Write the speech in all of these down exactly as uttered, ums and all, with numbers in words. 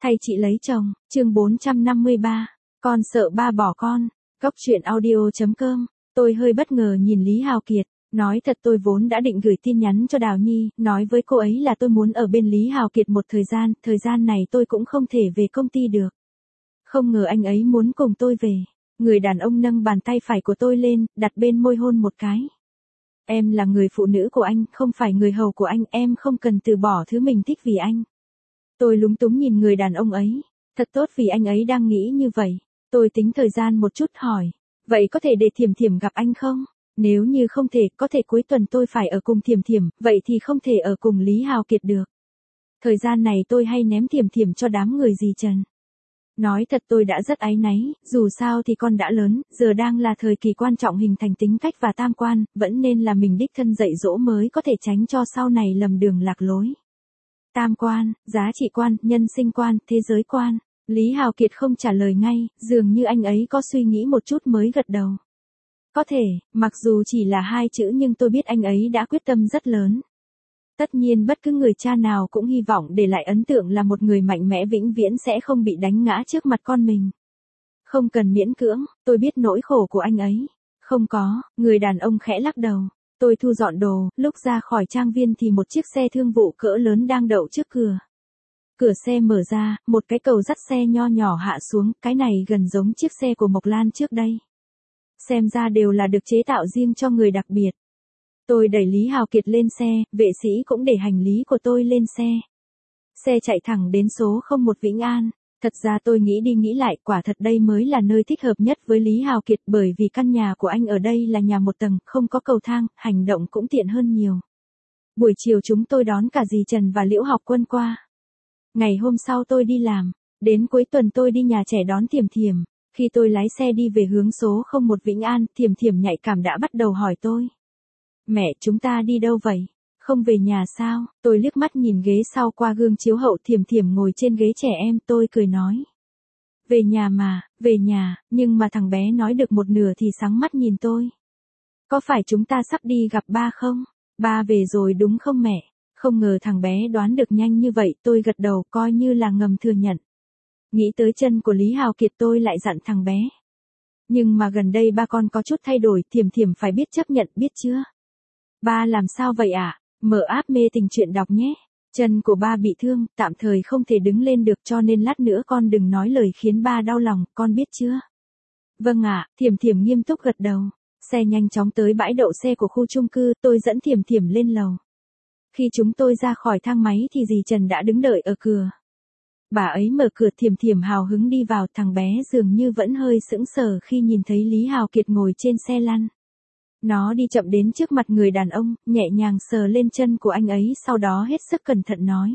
Thay chị lấy chồng, chương bốn trăm năm mươi ba, con sợ ba bỏ con, góc truyện audio.com, tôi hơi bất ngờ nhìn Lý Hào Kiệt, nói thật tôi vốn đã định gửi tin nhắn cho Đào Nhi, nói với cô ấy là tôi muốn ở bên Lý Hào Kiệt một thời gian, thời gian này tôi cũng không thể về công ty được. Không ngờ anh ấy muốn cùng tôi về, người đàn ông nâng bàn tay phải của tôi lên, đặt bên môi hôn một cái. Em là người phụ nữ của anh, không phải người hầu của anh, em không cần từ bỏ thứ mình thích vì anh. Tôi lúng túng nhìn người đàn ông ấy, thật tốt vì anh ấy đang nghĩ như vậy. Tôi tính thời gian một chút hỏi, vậy có thể để Thiểm Thiểm gặp anh không? Nếu như không thể, có thể cuối tuần tôi phải ở cùng Thiểm Thiểm, vậy thì không thể ở cùng Lý Hào Kiệt được. Thời gian này tôi hay ném Thiểm Thiểm cho đám người dì Trần. Nói thật tôi đã rất áy náy, dù sao thì con đã lớn, giờ đang là thời kỳ quan trọng hình thành tính cách và tam quan, vẫn nên là mình đích thân dạy dỗ mới có thể tránh cho sau này lầm đường lạc lối. Tam quan, giá trị quan, nhân sinh quan, thế giới quan. Lý Hào Kiệt không trả lời ngay, dường như anh ấy có suy nghĩ một chút mới gật đầu. Có thể, mặc dù chỉ là hai chữ nhưng tôi biết anh ấy đã quyết tâm rất lớn. Tất nhiên bất cứ người cha nào cũng hy vọng để lại ấn tượng là một người mạnh mẽ vĩnh viễn sẽ không bị đánh ngã trước mặt con mình. Không cần miễn cưỡng, tôi biết nỗi khổ của anh ấy. Không có, người đàn ông khẽ lắc đầu. Tôi thu dọn đồ, lúc ra khỏi trang viên thì một chiếc xe thương vụ cỡ lớn đang đậu trước cửa. Cửa xe mở ra, một cái cầu dắt xe nho nhỏ hạ xuống, cái này gần giống chiếc xe của Mộc Lan trước đây. Xem ra đều là được chế tạo riêng cho người đặc biệt. Tôi đẩy Lý Hào Kiệt lên xe, vệ sĩ cũng để hành lý của tôi lên xe. Xe chạy thẳng đến số không một Vĩnh An. Thật ra tôi nghĩ đi nghĩ lại, quả thật đây mới là nơi thích hợp nhất với Lý Hào Kiệt bởi vì căn nhà của anh ở đây là nhà một tầng, không có cầu thang, hành động cũng tiện hơn nhiều. Buổi chiều chúng tôi đón cả dì Trần và Liễu Học Quân qua. Ngày hôm sau tôi đi làm, đến cuối tuần tôi đi nhà trẻ đón Thiểm Thiểm. Khi tôi lái xe đi về hướng số không một Vĩnh An, Thiểm Thiểm nhạy cảm đã bắt đầu hỏi tôi. Mẹ, chúng ta đi đâu vậy? Không về nhà sao? Tôi liếc mắt nhìn ghế sau qua gương chiếu hậu, Thiểm Thiểm ngồi trên ghế trẻ em, tôi cười nói. Về nhà mà, về nhà, nhưng mà thằng bé nói được một nửa thì sáng mắt nhìn tôi. Có phải chúng ta sắp đi gặp ba không? Ba về rồi đúng không mẹ? Không ngờ thằng bé đoán được nhanh như vậy, tôi gật đầu coi như là ngầm thừa nhận. Nghĩ tới chân của Lý Hào Kiệt tôi lại dặn thằng bé. Nhưng mà gần đây ba con có chút thay đổi, Thiểm Thiểm phải biết chấp nhận, biết chưa? Ba làm sao vậy ạ? À? Mở app mê tình truyện đọc nhé. Chân của ba bị thương, tạm thời không thể đứng lên được cho nên lát nữa con đừng nói lời khiến ba đau lòng, con biết chưa? Vâng ạ, à, Thiểm Thiểm nghiêm túc gật đầu. Xe nhanh chóng tới bãi đậu xe của khu chung cư, tôi dẫn Thiểm Thiểm lên lầu. Khi chúng tôi ra khỏi thang máy thì dì Trần đã đứng đợi ở cửa. Bà ấy mở cửa, Thiểm Thiểm hào hứng đi vào, thằng bé dường như vẫn hơi sững sờ khi nhìn thấy Lý Hào Kiệt ngồi trên xe lăn. Nó đi chậm đến trước mặt người đàn ông, nhẹ nhàng sờ lên chân của anh ấy, sau đó hết sức cẩn thận nói.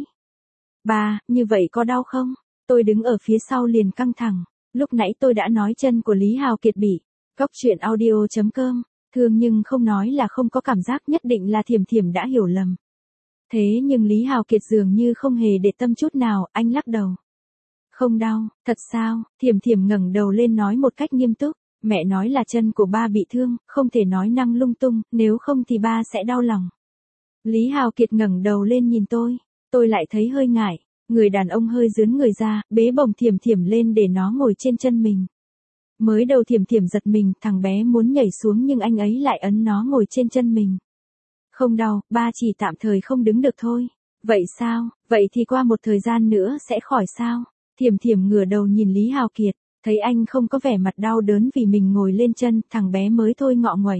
Ba, như vậy có đau không? Tôi đứng ở phía sau liền căng thẳng. Lúc nãy tôi đã nói chân của Lý Hào Kiệt bị. Góc truyện audio.com, thương nhưng không nói là không có cảm giác, nhất định là Thiểm Thiểm đã hiểu lầm. Thế nhưng Lý Hào Kiệt dường như không hề để tâm chút nào, anh lắc đầu. Không đau, thật sao? Thiểm Thiểm ngẩng đầu lên nói một cách nghiêm túc. Mẹ nói là chân của ba bị thương, không thể nói năng lung tung, nếu không thì ba sẽ đau lòng. Lý Hào Kiệt ngẩng đầu lên nhìn tôi, tôi lại thấy hơi ngại, người đàn ông hơi dướn người ra, bế bổng Thiểm Thiểm lên để nó ngồi trên chân mình. Mới đầu Thiểm Thiểm giật mình, thằng bé muốn nhảy xuống nhưng anh ấy lại ấn nó ngồi trên chân mình. Không đau, ba chỉ tạm thời không đứng được thôi. Vậy sao, vậy thì qua một thời gian nữa sẽ khỏi sao? Thiểm Thiểm ngửa đầu nhìn Lý Hào Kiệt. Thấy anh không có vẻ mặt đau đớn vì mình ngồi lên chân, thằng bé mới thôi ngọ nguậy.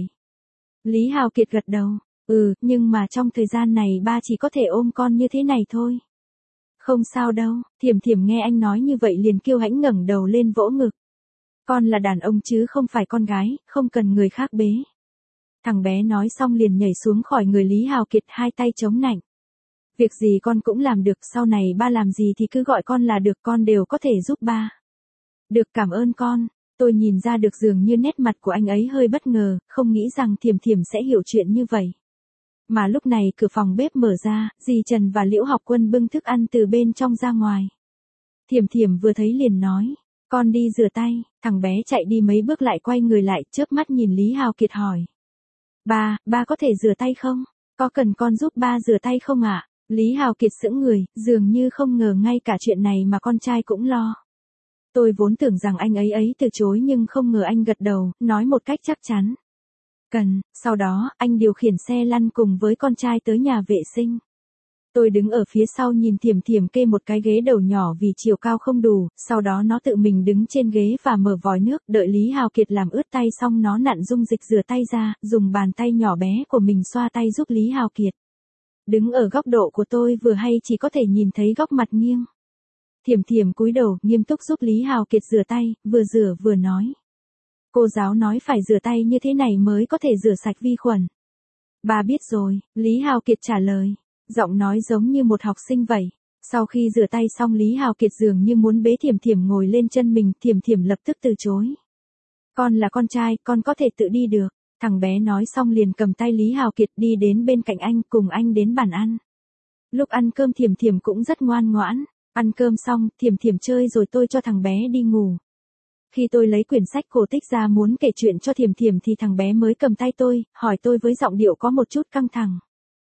Lý Hào Kiệt gật đầu, ừ, nhưng mà trong thời gian này ba chỉ có thể ôm con như thế này thôi. Không sao đâu, Thiểm Thiểm nghe anh nói như vậy liền kiêu hãnh ngẩng đầu lên vỗ ngực. Con là đàn ông chứ không phải con gái, không cần người khác bế. Thằng bé nói xong liền nhảy xuống khỏi người Lý Hào Kiệt, hai tay chống nạnh. Việc gì con cũng làm được, sau này ba làm gì thì cứ gọi con là được, con đều có thể giúp ba. Được, cảm ơn con. Tôi nhìn ra được dường như nét mặt của anh ấy hơi bất ngờ, không nghĩ rằng Thiểm Thiểm sẽ hiểu chuyện như vậy. Mà lúc này cửa phòng bếp mở ra, dì Trần và Liễu Học Quân bưng thức ăn từ bên trong ra ngoài. Thiểm Thiểm vừa thấy liền nói, con đi rửa tay, thằng bé chạy đi mấy bước lại quay người lại, chớp mắt nhìn Lý Hào Kiệt hỏi. Ba, ba có thể rửa tay không? Có cần con giúp ba rửa tay không ạ? Lý Hào Kiệt sững người, dường như không ngờ ngay cả chuyện này mà con trai cũng lo. Tôi vốn tưởng rằng anh ấy ấy từ chối nhưng không ngờ anh gật đầu, nói một cách chắc chắn. Cần, sau đó, anh điều khiển xe lăn cùng với con trai tới nhà vệ sinh. Tôi đứng ở phía sau nhìn Thiểm Thiểm kê một cái ghế đầu nhỏ vì chiều cao không đủ, sau đó nó tự mình đứng trên ghế và mở vòi nước, đợi Lý Hào Kiệt làm ướt tay xong nó nặn dung dịch rửa tay ra, dùng bàn tay nhỏ bé của mình xoa tay giúp Lý Hào Kiệt. Đứng ở góc độ của tôi vừa hay chỉ có thể nhìn thấy góc mặt nghiêng. Thiểm Thiểm cúi đầu, nghiêm túc giúp Lý Hào Kiệt rửa tay, vừa rửa vừa nói. Cô giáo nói phải rửa tay như thế này mới có thể rửa sạch vi khuẩn. Bà biết rồi, Lý Hào Kiệt trả lời. Giọng nói giống như một học sinh vậy. Sau khi rửa tay xong Lý Hào Kiệt dường như muốn bế Thiểm Thiểm ngồi lên chân mình, Thiểm Thiểm lập tức từ chối. Con là con trai, con có thể tự đi được. Thằng bé nói xong liền cầm tay Lý Hào Kiệt đi đến bên cạnh anh, cùng anh đến bàn ăn. Lúc ăn cơm Thiểm Thiểm cũng rất ngoan ngoãn. Ăn cơm xong, Thiểm Thiểm chơi rồi tôi cho thằng bé đi ngủ. Khi tôi lấy quyển sách cổ tích ra muốn kể chuyện cho Thiểm Thiểm thì thằng bé mới cầm tay tôi, hỏi tôi với giọng điệu có một chút căng thẳng.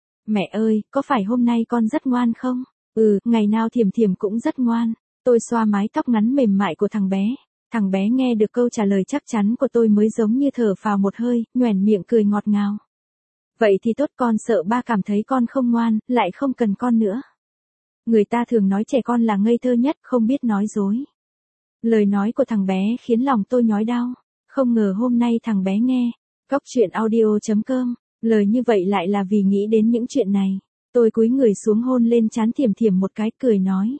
Mẹ ơi, có phải hôm nay con rất ngoan không? Ừ, ngày nào Thiểm Thiểm cũng rất ngoan. Tôi xoa mái tóc ngắn mềm mại của thằng bé. Thằng bé nghe được câu trả lời chắc chắn của tôi mới giống như thở phào một hơi, nhoẻn miệng cười ngọt ngào. Vậy thì tốt, con sợ ba cảm thấy con không ngoan, lại không cần con nữa. Người ta thường nói trẻ con là ngây thơ nhất, không biết nói dối. Lời nói của thằng bé khiến lòng tôi nhói đau. Không ngờ hôm nay thằng bé nghe. Góc chuyện audio chấm com. Lời như vậy lại là vì nghĩ đến những chuyện này. Tôi cúi người xuống hôn lên trán Thiểm Thiểm một cái, cười nói.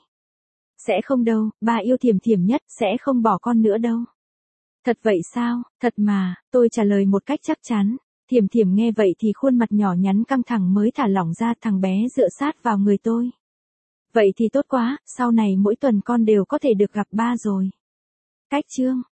Sẽ không đâu, ba yêu Thiểm Thiểm nhất, sẽ không bỏ con nữa đâu. Thật vậy sao? Thật mà, tôi trả lời một cách chắc chắn. Thiểm Thiểm nghe vậy thì khuôn mặt nhỏ nhắn căng thẳng mới thả lỏng ra, thằng bé dựa sát vào người tôi. Vậy thì tốt quá, sau này mỗi tuần con đều có thể được gặp ba rồi. Cách chương